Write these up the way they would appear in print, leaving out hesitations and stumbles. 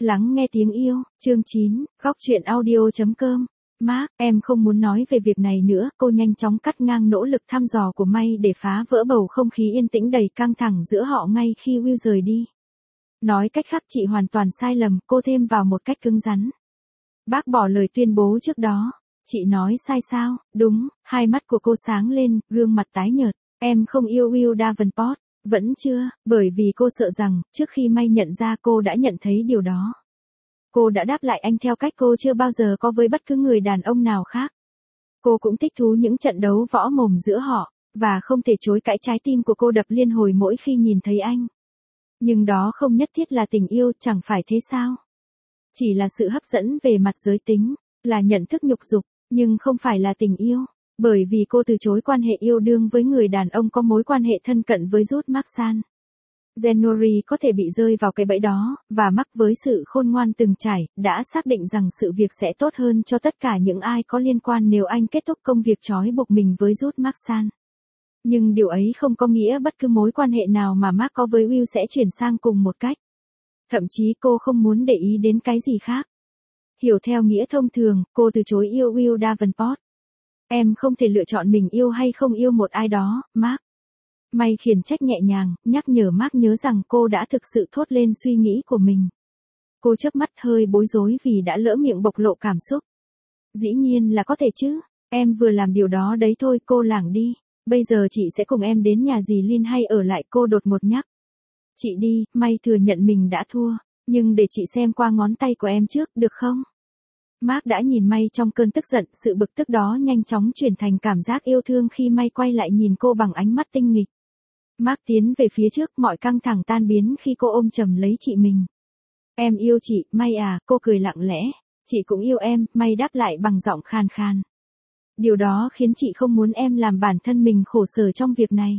Lắng nghe tiếng yêu, chương 9, góc truyện audio.com. Mark, em không muốn nói về việc này nữa, cô nhanh chóng cắt ngang nỗ lực thăm dò của May để phá vỡ bầu không khí yên tĩnh đầy căng thẳng giữa họ ngay khi Will rời đi. Nói cách khác chị hoàn toàn sai lầm, cô thêm vào một cách cứng rắn. Bác bỏ lời tuyên bố trước đó. Chị nói sai sao? Đúng, hai mắt của cô sáng lên, gương mặt tái nhợt. Em không yêu Will Davenport. Vẫn chưa, bởi vì cô sợ rằng, trước khi May nhận ra cô đã nhận thấy điều đó. Cô đã đáp lại anh theo cách cô chưa bao giờ có với bất cứ người đàn ông nào khác. Cô cũng thích thú những trận đấu võ mồm giữa họ, và không thể chối cãi trái tim của cô đập liên hồi mỗi khi nhìn thấy anh. Nhưng đó không nhất thiết là tình yêu, chẳng phải thế sao? Chỉ là sự hấp dẫn về mặt giới tính, là nhận thức nhục dục, nhưng không phải là tình yêu. Bởi vì cô từ chối quan hệ yêu đương với người đàn ông có mối quan hệ thân cận với Jude Maxson. January có thể bị rơi vào cái bẫy đó, và Mark với sự khôn ngoan từng trải, đã xác định rằng sự việc sẽ tốt hơn cho tất cả những ai có liên quan nếu anh kết thúc công việc trói buộc mình với Jude Maxson. Nhưng điều ấy không có nghĩa bất cứ mối quan hệ nào mà Mark có với Will sẽ chuyển sang cùng một cách. Thậm chí cô không muốn để ý đến cái gì khác. Hiểu theo nghĩa thông thường, cô từ chối yêu Will Davenport. Em không thể lựa chọn mình yêu hay không yêu một ai đó, Mark. May khiển trách nhẹ nhàng, nhắc nhở Mark nhớ rằng cô đã thực sự thốt lên suy nghĩ của mình. Cô chớp mắt hơi bối rối vì đã lỡ miệng bộc lộ cảm xúc. Dĩ nhiên là có thể chứ, em vừa làm điều đó đấy thôi, cô lảng đi. Bây giờ chị sẽ cùng em đến nhà dì Lin hay ở lại, cô đột ngột nhắc. Chị đi, May thừa nhận mình đã thua, nhưng để chị xem qua ngón tay của em trước, được không? Mark đã nhìn May trong cơn tức giận, sự bực tức đó nhanh chóng chuyển thành cảm giác yêu thương khi May quay lại nhìn cô bằng ánh mắt tinh nghịch. Mark tiến về phía trước, mọi căng thẳng tan biến khi cô ôm chầm lấy chị mình. Em yêu chị, May à, cô cười lặng lẽ. Chị cũng yêu em, May đáp lại bằng giọng khàn khàn. Điều đó khiến chị không muốn em làm bản thân mình khổ sở trong việc này.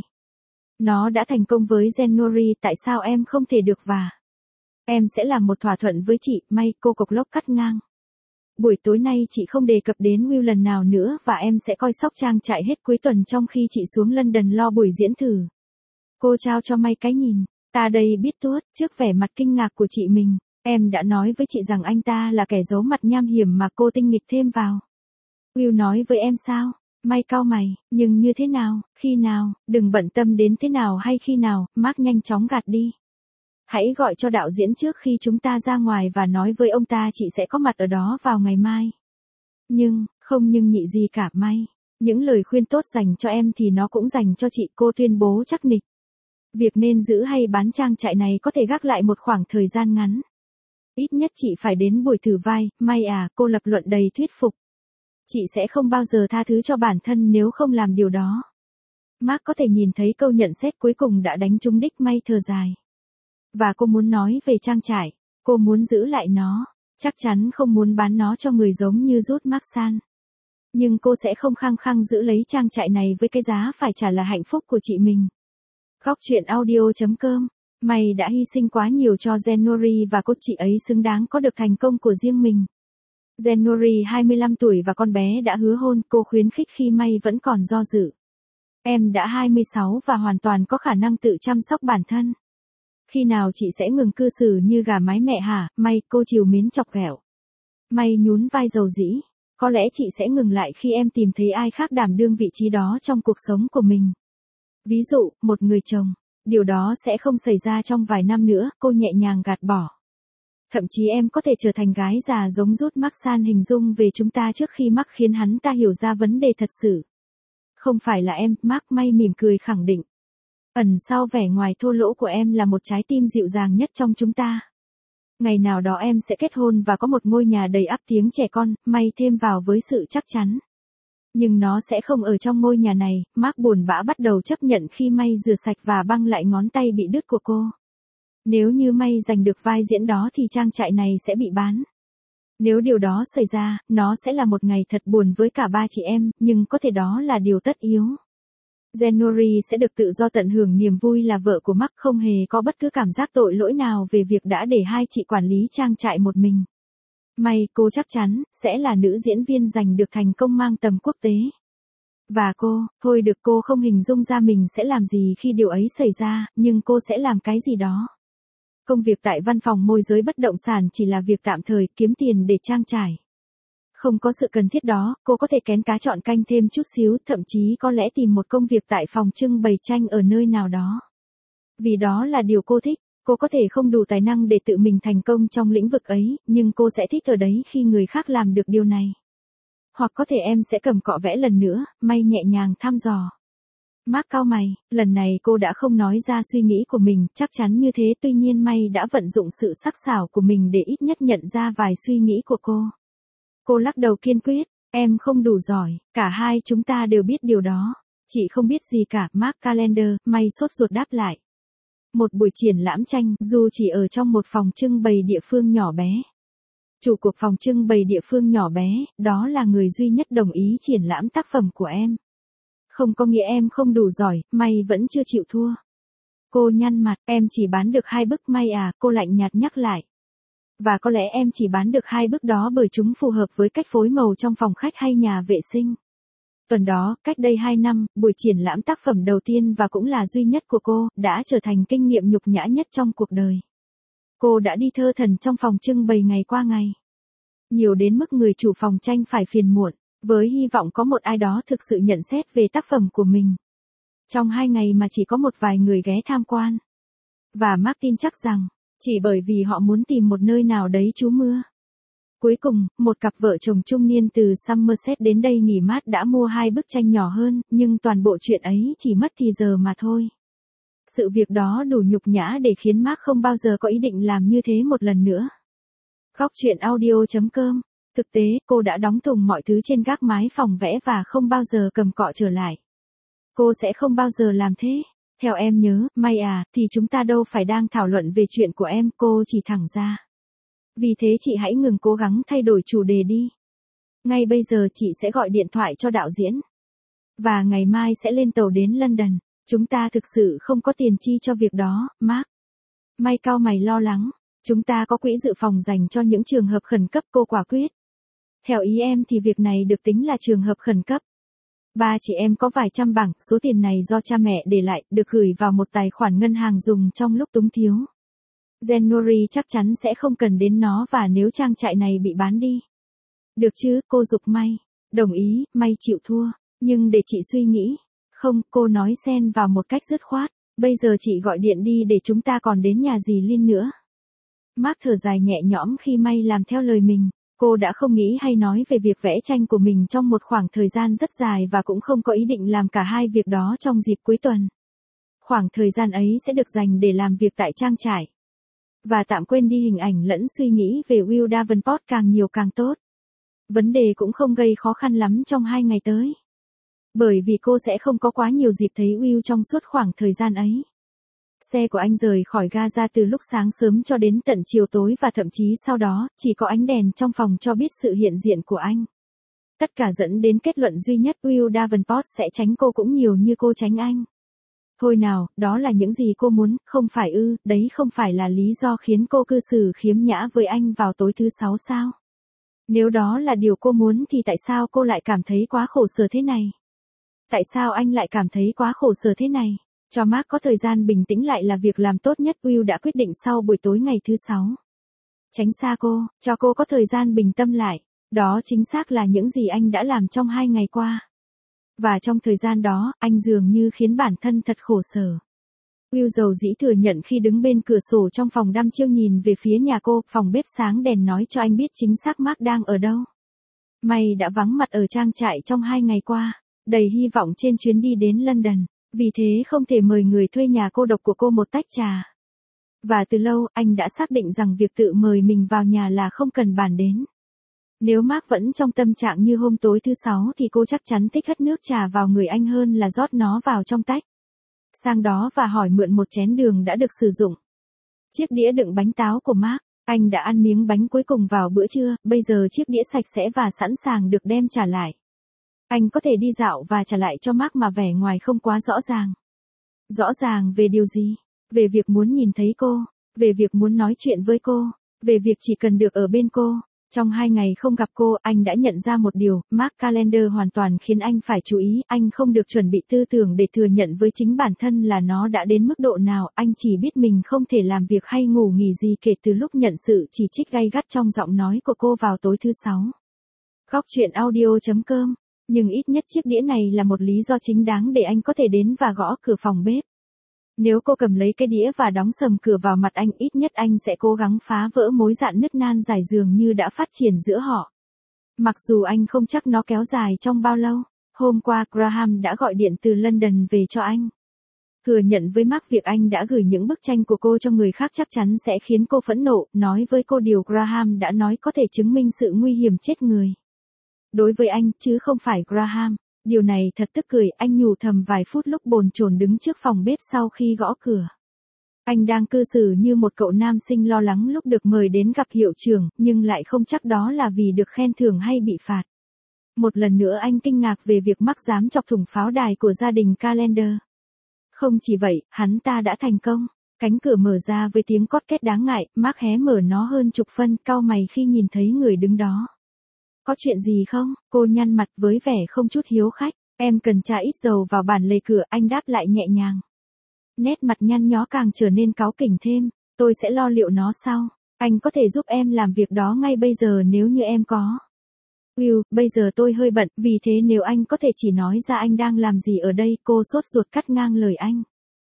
Nó đã thành công với January, tại sao em không thể được và? Em sẽ làm một thỏa thuận với chị, May, cô cộc lốc cắt ngang. Buổi tối nay chị không đề cập đến Will lần nào nữa và em sẽ coi sóc trang trại hết cuối tuần trong khi chị xuống London lo buổi diễn thử. Cô trao cho May cái nhìn. Ta đây biết tuốt, trước vẻ mặt kinh ngạc của chị mình, em đã nói với chị rằng anh ta là kẻ giấu mặt nham hiểm mà cô tinh nghịch thêm vào. Will nói với em sao? May cau mày, nhưng như thế nào, khi nào, đừng bận tâm đến thế nào hay khi nào, Mark nhanh chóng gạt đi. Hãy gọi cho đạo diễn trước khi chúng ta ra ngoài và nói với ông ta chị sẽ có mặt ở đó vào ngày mai. Không nhưng nhị gì cả, May. Những lời khuyên tốt dành cho em thì nó cũng dành cho chị, cô tuyên bố chắc nịch. Việc nên giữ hay bán trang trại này có thể gác lại một khoảng thời gian ngắn. Ít nhất chị phải đến buổi thử vai, May à, cô lập luận đầy thuyết phục. Chị sẽ không bao giờ tha thứ cho bản thân nếu không làm điều đó. Mark có thể nhìn thấy câu nhận xét cuối cùng đã đánh trúng đích, May thở dài. Và cô muốn nói về trang trại, cô muốn giữ lại nó, chắc chắn không muốn bán nó cho người giống như Jude Maxson. Nhưng cô sẽ không khăng khăng giữ lấy trang trại này với cái giá phải trả là hạnh phúc của chị mình. Góc truyện audio.com. May đã hy sinh quá nhiều cho January và cô chị ấy xứng đáng có được thành công của riêng mình. January 25 tuổi và con bé đã hứa hôn, cô khuyến khích khi May vẫn còn do dự. Em đã 26 và hoàn toàn có khả năng tự chăm sóc bản thân. Khi nào chị sẽ ngừng cư xử như gà mái mẹ hả, May, cô trìu mến chọc ghẹo. May nhún vai dầu dĩ. Có lẽ chị sẽ ngừng lại khi em tìm thấy ai khác đảm đương vị trí đó trong cuộc sống của mình. Ví dụ, một người chồng. Điều đó sẽ không xảy ra trong vài năm nữa, cô nhẹ nhàng gạt bỏ. Thậm chí em có thể trở thành gái già giống Jude Maxson hình dung về chúng ta trước khi Mark khiến hắn ta hiểu ra vấn đề thật sự. Không phải là em, Mark, May mỉm cười khẳng định. Ẩn sau vẻ ngoài thô lỗ của em là một trái tim dịu dàng nhất trong chúng ta. Ngày nào đó em sẽ kết hôn và có một ngôi nhà đầy ắp tiếng trẻ con, May thêm vào với sự chắc chắn. Nhưng nó sẽ không ở trong ngôi nhà này, Mark buồn bã bắt đầu chấp nhận khi May rửa sạch và băng lại ngón tay bị đứt của cô. Nếu như May giành được vai diễn đó thì trang trại này sẽ bị bán. Nếu điều đó xảy ra, nó sẽ là một ngày thật buồn với cả ba chị em, nhưng có thể đó là điều tất yếu. January sẽ được tự do tận hưởng niềm vui là vợ của Mark, không hề có bất cứ cảm giác tội lỗi nào về việc đã để hai chị quản lý trang trại một mình. May, cô chắc chắn, sẽ là nữ diễn viên giành được thành công mang tầm quốc tế. Và cô không hình dung ra mình sẽ làm gì khi điều ấy xảy ra, nhưng cô sẽ làm cái gì đó. Công việc tại văn phòng môi giới bất động sản chỉ là việc tạm thời kiếm tiền để trang trải. Không có sự cần thiết đó, cô có thể kén cá chọn canh thêm chút xíu, thậm chí có lẽ tìm một công việc tại phòng trưng bày tranh ở nơi nào đó. Vì đó là điều cô thích, cô có thể không đủ tài năng để tự mình thành công trong lĩnh vực ấy, nhưng cô sẽ thích ở đấy khi người khác làm được điều này. Hoặc có thể em sẽ cầm cọ vẽ lần nữa, May nhẹ nhàng thăm dò. Mark cau mày, lần này cô đã không nói ra suy nghĩ của mình, chắc chắn như thế, tuy nhiên May đã vận dụng sự sắc sảo của mình để ít nhất nhận ra vài suy nghĩ của cô. Cô lắc đầu kiên quyết, em không đủ giỏi, cả hai chúng ta đều biết điều đó. Chị không biết gì cả, Mark Calendar, May sốt ruột đáp lại. Một buổi triển lãm tranh, dù chỉ ở trong một phòng trưng bày địa phương nhỏ bé. Chủ cuộc phòng trưng bày địa phương nhỏ bé, đó là người duy nhất đồng ý triển lãm tác phẩm của em. Không có nghĩa em không đủ giỏi, May vẫn chưa chịu thua. Cô nhăn mặt, em chỉ bán được 2 bức May à, cô lạnh nhạt nhắc lại. Và có lẽ em chỉ bán được 2 bức đó bởi chúng phù hợp với cách phối màu trong phòng khách hay nhà vệ sinh. Tuần đó, cách đây 2 năm, buổi triển lãm tác phẩm đầu tiên và cũng là duy nhất của cô, đã trở thành kinh nghiệm nhục nhã nhất trong cuộc đời. Cô đã đi thơ thẩn trong phòng trưng bày ngày qua ngày. Nhiều đến mức người chủ phòng tranh phải phiền muộn, với hy vọng có một ai đó thực sự nhận xét về tác phẩm của mình. Trong 2 ngày mà chỉ có một vài người ghé tham quan. Và Mark tin chắc rằng, chỉ bởi vì họ muốn tìm một nơi nào đấy trú mưa. Cuối cùng, một cặp vợ chồng trung niên từ Somerset đến đây nghỉ mát đã mua 2 bức tranh nhỏ hơn, nhưng toàn bộ chuyện ấy chỉ mất thì giờ mà thôi. Sự việc đó đủ nhục nhã để khiến Mark không bao giờ có ý định làm như thế một lần nữa. Góc truyện audio.com. Thực tế, cô đã đóng thùng mọi thứ trên gác mái phòng vẽ và không bao giờ cầm cọ trở lại. Cô sẽ không bao giờ làm thế. Theo em nhớ, May à, thì chúng ta đâu phải đang thảo luận về chuyện của em, cô chỉ thẳng ra. Vì thế chị hãy ngừng cố gắng thay đổi chủ đề đi. Ngay bây giờ chị sẽ gọi điện thoại cho đạo diễn. Và ngày mai sẽ lên tàu đến London. Chúng ta thực sự không có tiền chi cho việc đó, Mark. May cau mày lo lắng. Chúng ta có quỹ dự phòng dành cho những trường hợp khẩn cấp, cô quả quyết. Theo ý em thì việc này được tính là trường hợp khẩn cấp. Ba chị em có vài trăm bảng, số tiền này do cha mẹ để lại, được gửi vào một tài khoản ngân hàng dùng trong lúc túng thiếu. January chắc chắn sẽ không cần đến nó và nếu trang trại này bị bán đi. Được chứ, cô giục May. Đồng ý, May chịu thua. Nhưng để chị suy nghĩ. Không, cô nói xen vào một cách dứt khoát. Bây giờ chị gọi điện đi để chúng ta còn đến nhà dì Lin nữa. Mark thở dài nhẹ nhõm khi May làm theo lời mình. Cô đã không nghĩ hay nói về việc vẽ tranh của mình trong một khoảng thời gian rất dài và cũng không có ý định làm cả hai việc đó trong dịp cuối tuần. Khoảng thời gian ấy sẽ được dành để làm việc tại trang trại. Và tạm quên đi hình ảnh lẫn suy nghĩ về Will Davenport, càng nhiều càng tốt. Vấn đề cũng không gây khó khăn lắm trong 2 ngày tới. Bởi vì cô sẽ không có quá nhiều dịp thấy Will trong suốt khoảng thời gian ấy. Xe của anh rời khỏi Gaza từ lúc sáng sớm cho đến tận chiều tối và thậm chí sau đó, chỉ có ánh đèn trong phòng cho biết sự hiện diện của anh. Tất cả dẫn đến kết luận duy nhất, Will Davenport sẽ tránh cô cũng nhiều như cô tránh anh. Thôi nào, đó là những gì cô muốn, không phải ư, đấy không phải là lý do khiến cô cư xử khiếm nhã với anh vào tối thứ 6 sao? Nếu đó là điều cô muốn thì tại sao cô lại cảm thấy quá khổ sở thế này? Tại sao anh lại cảm thấy quá khổ sở thế này? Cho Mark có thời gian bình tĩnh lại là việc làm tốt nhất, Will đã quyết định sau buổi tối ngày thứ 6. Tránh xa cô, cho cô có thời gian bình tâm lại. Đó chính xác là những gì anh đã làm trong 2 ngày qua. Và trong thời gian đó, anh dường như khiến bản thân thật khổ sở. Will dầu dĩ thừa nhận khi đứng bên cửa sổ trong phòng đăm chiêu nhìn về phía nhà cô, phòng bếp sáng đèn nói cho anh biết chính xác Mark đang ở đâu. May đã vắng mặt ở trang trại trong 2 ngày qua, đầy hy vọng trên chuyến đi đến London. Vì thế không thể mời người thuê nhà cô độc của cô một tách trà. Và từ lâu, anh đã xác định rằng việc tự mời mình vào nhà là không cần bàn đến. Nếu Mark vẫn trong tâm trạng như hôm tối thứ 6 thì cô chắc chắn thích hất nước trà vào người anh hơn là rót nó vào trong tách. Sang đó và hỏi mượn một chén đường đã được sử dụng. Chiếc đĩa đựng bánh táo của Mark, anh đã ăn miếng bánh cuối cùng vào bữa trưa, bây giờ chiếc đĩa sạch sẽ và sẵn sàng được đem trả lại. Anh có thể đi dạo và trả lại cho Mark mà vẻ ngoài không quá rõ ràng. Rõ ràng về điều gì? Về việc muốn nhìn thấy cô, về việc muốn nói chuyện với cô, về việc chỉ cần được ở bên cô. Trong 2 ngày không gặp cô, anh đã nhận ra một điều, Mark Calendar hoàn toàn khiến anh phải chú ý, anh không được chuẩn bị tư tưởng để thừa nhận với chính bản thân là nó đã đến mức độ nào, anh chỉ biết mình không thể làm việc hay ngủ nghỉ gì kể từ lúc nhận sự chỉ trích gay gắt trong giọng nói của cô vào tối thứ 6. Góc chuyện audio.com, nhưng ít nhất chiếc đĩa này là một lý do chính đáng để anh có thể đến và gõ cửa phòng bếp. Nếu cô cầm lấy cái đĩa và đóng sầm cửa vào mặt anh, ít nhất anh sẽ cố gắng phá vỡ mối dạn nứt nan giải dường như đã phát triển giữa họ. Mặc dù anh không chắc nó kéo dài trong bao lâu, hôm qua Graham đã gọi điện từ London về cho anh. Thừa nhận với Mark việc anh đã gửi những bức tranh của cô cho người khác chắc chắn sẽ khiến cô phẫn nộ, nói với cô điều Graham đã nói có thể chứng minh sự nguy hiểm chết người. Đối với anh, chứ không phải Graham. Điều này thật tức cười, anh nhủ thầm vài phút lúc bồn chồn đứng trước phòng bếp sau khi gõ cửa. Anh đang cư xử như một cậu nam sinh lo lắng lúc được mời đến gặp hiệu trưởng, nhưng lại không chắc đó là vì được khen thưởng hay bị phạt. Một lần nữa anh kinh ngạc về việc Mark dám chọc thủng pháo đài của gia đình Calendar. Không chỉ vậy, hắn ta đã thành công. Cánh cửa mở ra với tiếng cót két đáng ngại, Mark hé mở nó hơn chục phân, cau mày khi nhìn thấy người đứng đó. Có chuyện gì không? Cô nhăn mặt với vẻ không chút hiếu khách. Em cần trà ít dầu vào bản lề cửa, anh đáp lại nhẹ nhàng. Nét mặt nhăn nhó càng trở nên cáu kỉnh thêm. Tôi sẽ lo liệu nó sau. Anh có thể giúp em làm việc đó ngay bây giờ nếu như em có. Will, bây giờ tôi hơi bận, vì thế nếu anh có thể chỉ nói ra anh đang làm gì ở đây, cô sốt ruột cắt ngang lời anh.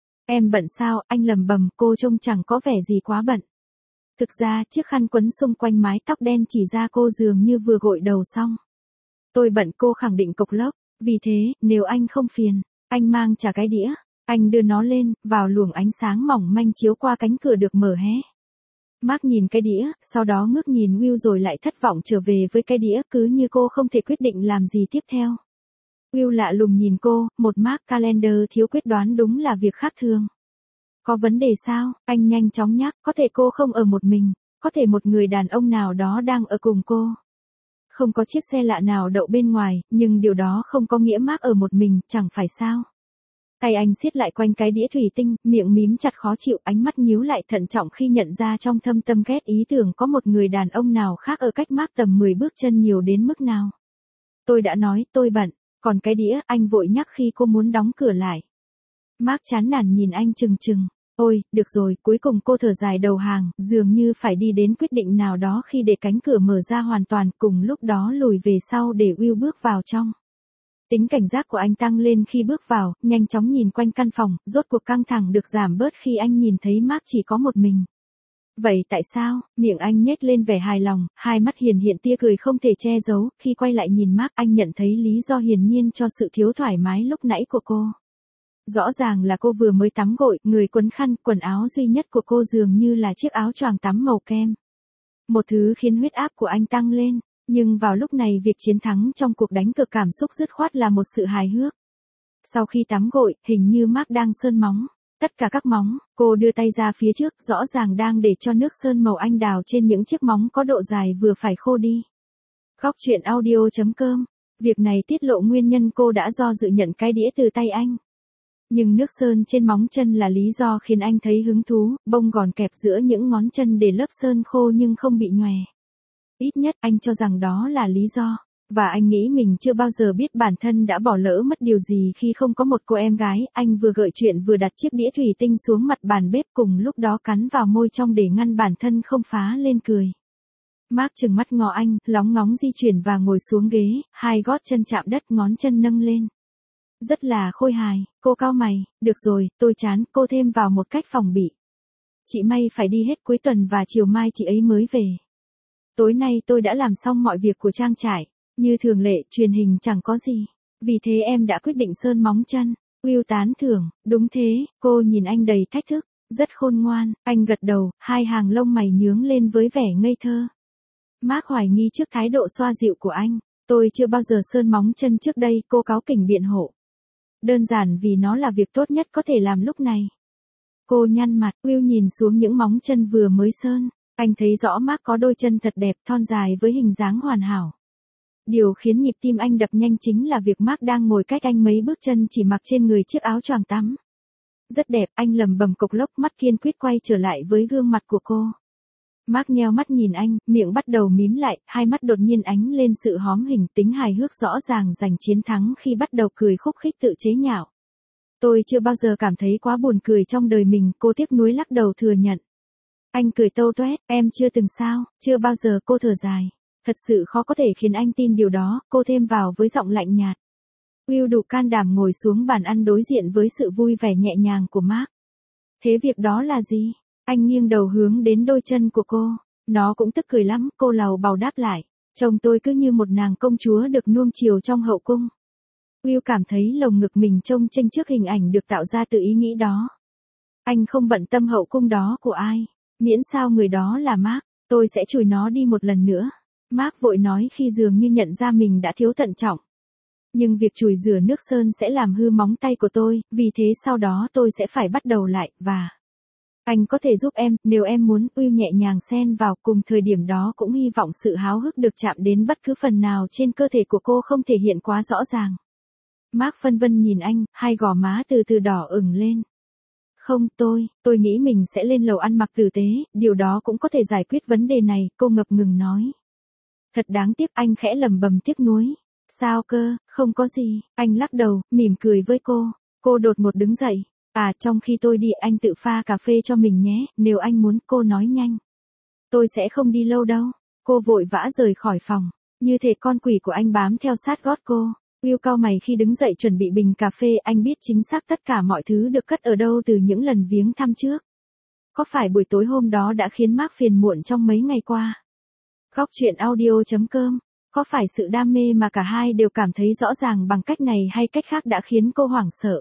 Em bận sao? Anh lẩm bẩm, cô trông chẳng có vẻ gì quá bận. Thực ra, chiếc khăn quấn xung quanh mái tóc đen chỉ ra cô dường như vừa gội đầu xong. Tôi bận, cô khẳng định cộc lốc. Vì thế, nếu anh không phiền, anh mang trả cái đĩa. Anh đưa nó lên, vào luồng ánh sáng mỏng manh chiếu qua cánh cửa được mở hé. Mark nhìn cái đĩa, sau đó ngước nhìn Will rồi lại thất vọng trở về với cái đĩa, cứ như cô không thể quyết định làm gì tiếp theo. Will lạ lùng nhìn cô, một Mark Calendar thiếu quyết đoán đúng là việc khác thường. Có vấn đề sao? Anh nhanh chóng nhắc, có thể cô không ở một mình, có thể một người đàn ông nào đó đang ở cùng cô. Không có chiếc xe lạ nào đậu bên ngoài, nhưng điều đó không có nghĩa Mark ở một mình, chẳng phải sao? Tay anh siết lại quanh cái đĩa thủy tinh, miệng mím chặt khó chịu, ánh mắt nhíu lại thận trọng khi nhận ra trong thâm tâm ghét ý tưởng có một người đàn ông nào khác ở cách Mark tầm 10 bước chân nhiều đến mức nào. Tôi đã nói, tôi bận, còn cái đĩa, anh vội nhắc khi cô muốn đóng cửa lại. Mark chán nản nhìn anh chừng chừng. Ôi, được rồi, cuối cùng cô thở dài đầu hàng, dường như phải đi đến quyết định nào đó khi để cánh cửa mở ra hoàn toàn, cùng lúc đó lùi về sau để Will bước vào trong. Tính cảnh giác của anh tăng lên khi bước vào, nhanh chóng nhìn quanh căn phòng, rốt cuộc căng thẳng được giảm bớt khi anh nhìn thấy Mark chỉ có một mình. Vậy tại sao? Miệng anh nhếch lên vẻ hài lòng, hai mắt hiền hiện tia cười không thể che giấu, khi quay lại nhìn Mark anh nhận thấy lý do hiển nhiên cho sự thiếu thoải mái lúc nãy của cô. Rõ ràng là cô vừa mới tắm gội, người quấn khăn, quần áo duy nhất của cô dường như là chiếc áo choàng tắm màu kem. Một thứ khiến huyết áp của anh tăng lên, nhưng vào lúc này việc chiến thắng trong cuộc đánh cược cảm xúc dứt khoát là một sự hài hước. Sau khi tắm gội, hình như Mark đang sơn móng. Tất cả các móng, cô đưa tay ra phía trước, rõ ràng đang để cho nước sơn màu anh đào trên những chiếc móng có độ dài vừa phải khô đi. Góc chuyện audio.com, việc này tiết lộ nguyên nhân cô đã do dự nhận cái đĩa từ tay anh. Nhưng nước sơn trên móng chân là lý do khiến anh thấy hứng thú, bông gòn kẹp giữa những ngón chân để lớp sơn khô nhưng không bị nhòe. Ít nhất anh cho rằng đó là lý do, và anh nghĩ mình chưa bao giờ biết bản thân đã bỏ lỡ mất điều gì khi không có một cô em gái. Anh vừa gợi chuyện vừa đặt chiếc đĩa thủy tinh xuống mặt bàn bếp, cùng lúc đó cắn vào môi trong để ngăn bản thân không phá lên cười. Mark trừng mắt ngó anh, lóng ngóng di chuyển và ngồi xuống ghế, hai gót chân chạm đất, ngón chân nâng lên. Rất là khôi hài, cô cau mày, được rồi, tôi chán, cô thêm vào một cách phòng bị. Chị May phải đi hết cuối tuần và chiều mai chị ấy mới về. Tối nay tôi đã làm xong mọi việc của trang trại, như thường lệ, truyền hình chẳng có gì. Vì thế em đã quyết định sơn móng chân. Will tán thưởng, đúng thế, cô nhìn anh đầy thách thức, rất khôn ngoan, anh gật đầu, hai hàng lông mày nhướng lên với vẻ ngây thơ. Mark hoài nghi trước thái độ xoa dịu của anh, tôi chưa bao giờ sơn móng chân trước đây, cô cáu kỉnh biện hộ. Đơn giản vì nó là việc tốt nhất có thể làm lúc này. Cô nhăn mặt, Will nhìn xuống những móng chân vừa mới sơn, anh thấy rõ Mark có đôi chân thật đẹp, thon dài với hình dáng hoàn hảo. Điều khiến nhịp tim anh đập nhanh chính là việc Mark đang ngồi cách anh mấy bước chân chỉ mặc trên người chiếc áo choàng tắm. Rất đẹp, anh lẩm bẩm cộc lốc, mắt kiên quyết quay trở lại với gương mặt của cô. Mark nheo mắt nhìn anh, miệng bắt đầu mím lại, hai mắt đột nhiên ánh lên sự hóm hình, tính hài hước rõ ràng giành chiến thắng khi bắt đầu cười khúc khích tự chế nhạo. Tôi chưa bao giờ cảm thấy quá buồn cười trong đời mình, cô tiếc nuối lắc đầu thừa nhận. Anh cười tâu tuét, em chưa từng sao, chưa bao giờ, cô thở dài. Thật sự khó có thể khiến anh tin điều đó, cô thêm vào với giọng lạnh nhạt. Will đủ can đảm ngồi xuống bàn ăn đối diện với sự vui vẻ nhẹ nhàng của Mark. Thế việc đó là gì? Anh nghiêng đầu hướng đến đôi chân của cô. Nó cũng tức cười lắm, cô lầu bầu đáp lại. Chồng tôi cứ như một nàng công chúa được nuông chiều trong hậu cung. Will cảm thấy lồng ngực mình trông chênh trước hình ảnh được tạo ra từ ý nghĩ đó. Anh không bận tâm hậu cung đó của ai. Miễn sao người đó là Mark, tôi sẽ chùi nó đi một lần nữa. Mark vội nói khi dường như nhận ra mình đã thiếu thận trọng. Nhưng việc chùi rửa nước sơn sẽ làm hư móng tay của tôi, vì thế sau đó tôi sẽ phải bắt đầu lại, và... Anh có thể giúp em, nếu em muốn, Will nhẹ nhàng xen vào, cùng thời điểm đó cũng hy vọng sự háo hức được chạm đến bất cứ phần nào trên cơ thể của cô không thể hiện quá rõ ràng. Mark phân vân nhìn anh, hai gò má từ từ đỏ ửng lên. Không, tôi nghĩ mình sẽ lên lầu ăn mặc tử tế, điều đó cũng có thể giải quyết vấn đề này, cô ngập ngừng nói. Thật đáng tiếc, anh khẽ lẩm bẩm tiếc nuối. Sao cơ, không có gì, anh lắc đầu, mỉm cười với cô. Cô đột ngột đứng dậy. À, trong khi tôi đi, anh tự pha cà phê cho mình nhé, nếu anh muốn, cô nói nhanh. Tôi sẽ không đi lâu đâu. Cô vội vã rời khỏi phòng. Như thể con quỷ của anh bám theo sát gót cô. Will cau mày khi đứng dậy chuẩn bị bình cà phê, anh biết chính xác tất cả mọi thứ được cất ở đâu từ những lần viếng thăm trước. Có phải buổi tối hôm đó đã khiến Mark phiền muộn trong mấy ngày qua? Góc truyện audio.com. Có phải sự đam mê mà cả hai đều cảm thấy rõ ràng bằng cách này hay cách khác đã khiến cô hoảng sợ?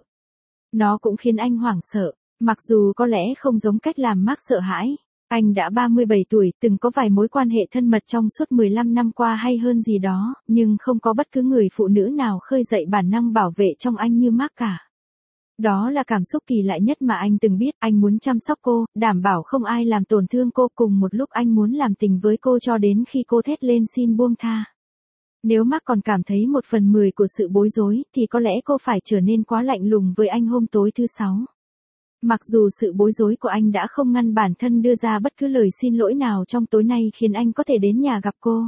Nó cũng khiến anh hoảng sợ, mặc dù có lẽ không giống cách làm Mark sợ hãi. Anh đã 37 tuổi, từng có vài mối quan hệ thân mật trong suốt 15 năm qua hay hơn gì đó, nhưng không có bất cứ người phụ nữ nào khơi dậy bản năng bảo vệ trong anh như Mark cả. Đó là cảm xúc kỳ lạ nhất mà anh từng biết, anh muốn chăm sóc cô, đảm bảo không ai làm tổn thương cô, cùng một lúc anh muốn làm tình với cô cho đến khi cô thét lên xin buông tha. Nếu Mark còn cảm thấy 1/10 của sự bối rối, thì có lẽ cô phải trở nên quá lạnh lùng với anh hôm tối thứ Sáu. Mặc dù sự bối rối của anh đã không ngăn bản thân đưa ra bất cứ lời xin lỗi nào trong tối nay khiến anh có thể đến nhà gặp cô.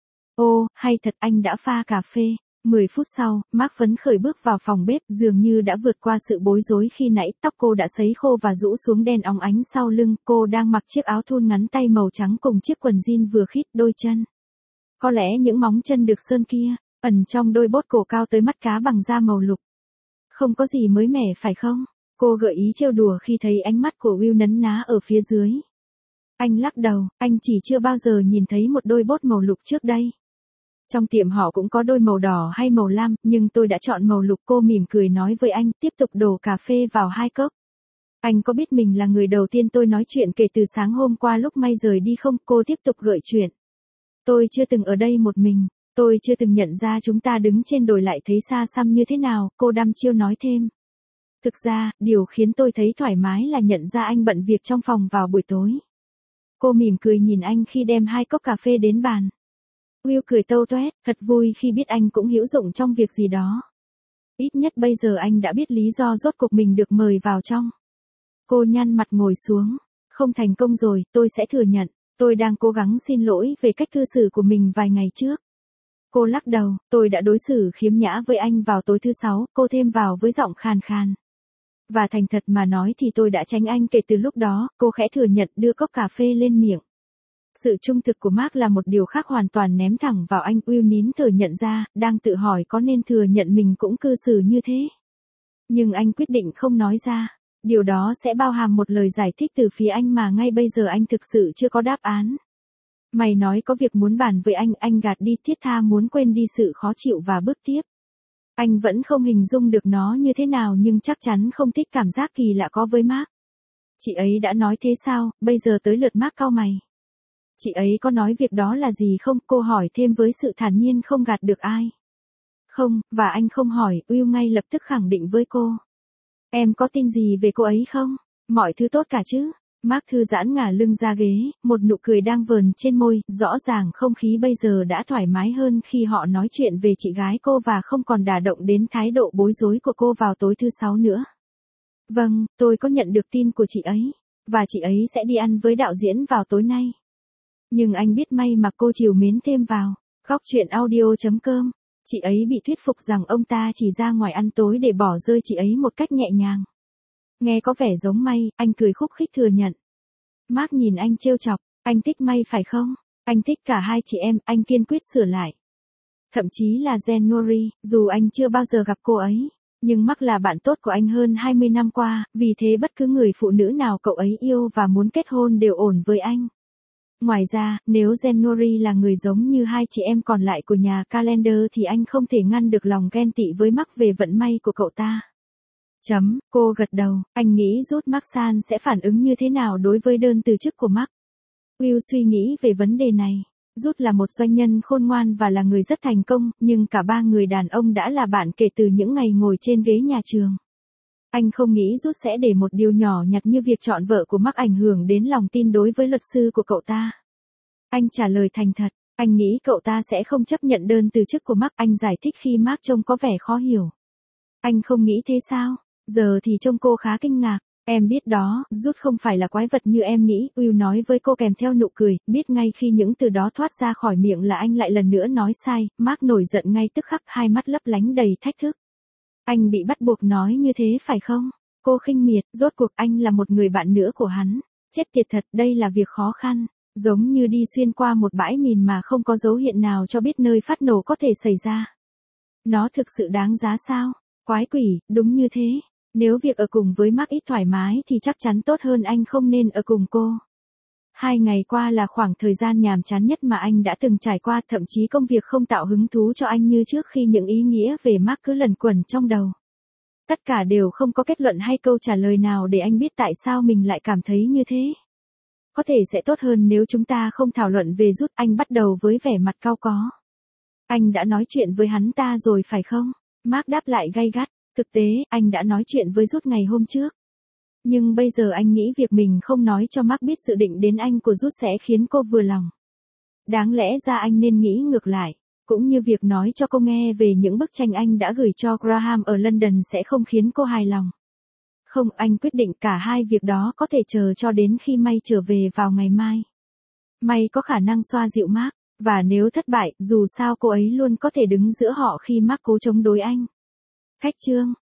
Ô, hay thật, anh đã pha cà phê. 10 phút sau, Mark phấn khởi bước vào phòng bếp, dường như đã vượt qua sự bối rối khi nãy, tóc cô đã sấy khô và rũ xuống đen óng ánh sau lưng, cô đang mặc chiếc áo thun ngắn tay màu trắng cùng chiếc quần jean vừa khít, đôi chân. Có lẽ những móng chân được sơn kia, ẩn trong đôi bốt cổ cao tới mắt cá bằng da màu lục. Không có gì mới mẻ phải không? Cô gợi ý trêu đùa khi thấy ánh mắt của Will nấn ná ở phía dưới. Anh lắc đầu, anh chỉ chưa bao giờ nhìn thấy một đôi bốt màu lục trước đây. Trong tiệm họ cũng có đôi màu đỏ hay màu lam, nhưng tôi đã chọn màu lục, cô mỉm cười nói với anh, tiếp tục đổ cà phê vào 2 cốc. Anh có biết mình là người đầu tiên tôi nói chuyện kể từ sáng hôm qua lúc May rời đi không? Cô tiếp tục gợi chuyện. Tôi chưa từng ở đây một mình, tôi chưa từng nhận ra chúng ta đứng trên đồi lại thấy xa xăm như thế nào, cô đăm chiêu nói thêm. Thực ra, điều khiến tôi thấy thoải mái là nhận ra anh bận việc trong phòng vào buổi tối. Cô mỉm cười nhìn anh khi đem 2 cốc cà phê đến bàn. Will cười tâu toét, thật vui khi biết anh cũng hữu dụng trong việc gì đó. Ít nhất bây giờ anh đã biết lý do rốt cuộc mình được mời vào trong. Cô nhăn mặt ngồi xuống. Không thành công rồi, tôi sẽ thừa nhận. Tôi đang cố gắng xin lỗi về cách cư xử của mình vài ngày trước. Cô lắc đầu, tôi đã đối xử khiếm nhã với anh vào tối thứ Sáu, cô thêm vào với giọng khàn khàn. Và thành thật mà nói thì tôi đã tránh anh kể từ lúc đó, cô khẽ thừa nhận đưa cốc cà phê lên miệng. Sự trung thực của Mark là một điều khác hoàn toàn ném thẳng vào anh. Will nín thở nhận ra, đang tự hỏi có nên thừa nhận mình cũng cư xử như thế. Nhưng anh quyết định không nói ra. Điều đó sẽ bao hàm một lời giải thích từ phía anh mà ngay bây giờ anh thực sự chưa có đáp án. Mày nói có việc muốn bàn với anh gạt đi thiết tha muốn quên đi sự khó chịu và bước tiếp. Anh vẫn không hình dung được nó như thế nào nhưng chắc chắn không thích cảm giác kỳ lạ có với Mark. Chị ấy đã nói thế sao, bây giờ tới lượt Mark cau mày. Chị ấy có nói việc đó là gì không? Cô hỏi thêm với sự thản nhiên không gạt được ai. Không, và anh không hỏi, Will ngay lập tức khẳng định với cô. Em có tin gì về cô ấy không? Mọi thứ tốt cả chứ? Mark thư giãn ngả lưng ra ghế, một nụ cười đang vờn trên môi, rõ ràng không khí bây giờ đã thoải mái hơn khi họ nói chuyện về chị gái cô và không còn đả động đến thái độ bối rối của cô vào tối thứ Sáu nữa. Vâng, tôi có nhận được tin của chị ấy, và chị ấy sẽ đi ăn với đạo diễn vào tối nay. Nhưng anh biết may mà cô chiều mến thêm vào. Góc chuyện audio.com. Chị ấy bị thuyết phục rằng ông ta chỉ ra ngoài ăn tối để bỏ rơi chị ấy một cách nhẹ nhàng. Nghe có vẻ giống May, anh cười khúc khích thừa nhận. Mark nhìn anh trêu chọc, anh thích May phải không? Anh thích cả hai chị em, anh kiên quyết sửa lại. Thậm chí là January, dù anh chưa bao giờ gặp cô ấy. Nhưng Mark là bạn tốt của anh hơn 20 năm qua, vì thế bất cứ người phụ nữ nào cậu ấy yêu và muốn kết hôn đều ổn với anh. Ngoài ra, nếu January là người giống như hai chị em còn lại của nhà Calendar thì anh không thể ngăn được lòng ghen tị với Mark về vận may của cậu ta. Cô gật đầu, anh nghĩ Ruth Marksan sẽ phản ứng như thế nào đối với đơn từ chức của Mark. Will suy nghĩ về vấn đề này. Ruth là một doanh nhân khôn ngoan và là người rất thành công, nhưng cả ba người đàn ông đã là bạn kể từ những ngày ngồi trên ghế nhà trường. Anh không nghĩ Ruth sẽ để một điều nhỏ nhặt như việc chọn vợ của Mark ảnh hưởng đến lòng tin đối với luật sư của cậu ta. Anh trả lời thành thật, anh nghĩ cậu ta sẽ không chấp nhận đơn từ chức của Mark. Anh giải thích khi Mark trông có vẻ khó hiểu. Anh không nghĩ thế sao? Giờ thì trông cô khá kinh ngạc. Em biết đó, Ruth không phải là quái vật như em nghĩ, Will nói với cô kèm theo nụ cười, biết ngay khi những từ đó thoát ra khỏi miệng là anh lại lần nữa nói sai. Mark nổi giận ngay tức khắc, hai mắt lấp lánh đầy thách thức. Anh bị bắt buộc nói như thế phải không? Cô khinh miệt, rốt cuộc anh là một người bạn nữa của hắn. Chết tiệt thật, đây là việc khó khăn. Giống như đi xuyên qua một bãi mìn mà không có dấu hiệu nào cho biết nơi phát nổ có thể xảy ra. Nó thực sự đáng giá sao? Quái quỷ, đúng như thế. Nếu việc ở cùng với Mark ít thoải mái thì chắc chắn tốt hơn anh không nên ở cùng cô. 2 ngày qua là khoảng thời gian nhàm chán nhất mà anh đã từng trải qua, thậm chí công việc không tạo hứng thú cho anh như trước khi những ý nghĩa về Mark cứ luẩn quẩn trong đầu. Tất cả đều không có kết luận hay câu trả lời nào để anh biết tại sao mình lại cảm thấy như thế. Có thể sẽ tốt hơn nếu chúng ta không thảo luận về Ruth, anh bắt đầu với vẻ mặt cau có. Anh đã nói chuyện với hắn ta rồi phải không? Mark đáp lại gay gắt. Thực tế, anh đã nói chuyện với Ruth ngày hôm trước. Nhưng bây giờ anh nghĩ việc mình không nói cho Mark biết dự định đến anh của Ruth sẽ khiến cô vừa lòng. Đáng lẽ ra anh nên nghĩ ngược lại. Cũng như việc nói cho cô nghe về những bức tranh anh đã gửi cho Graham ở London sẽ không khiến cô hài lòng. Không, anh quyết định cả hai việc đó có thể chờ cho đến khi May trở về vào ngày mai. May có khả năng xoa dịu Mark, và nếu thất bại, dù sao cô ấy luôn có thể đứng giữa họ khi Mark cố chống đối anh. Khách chương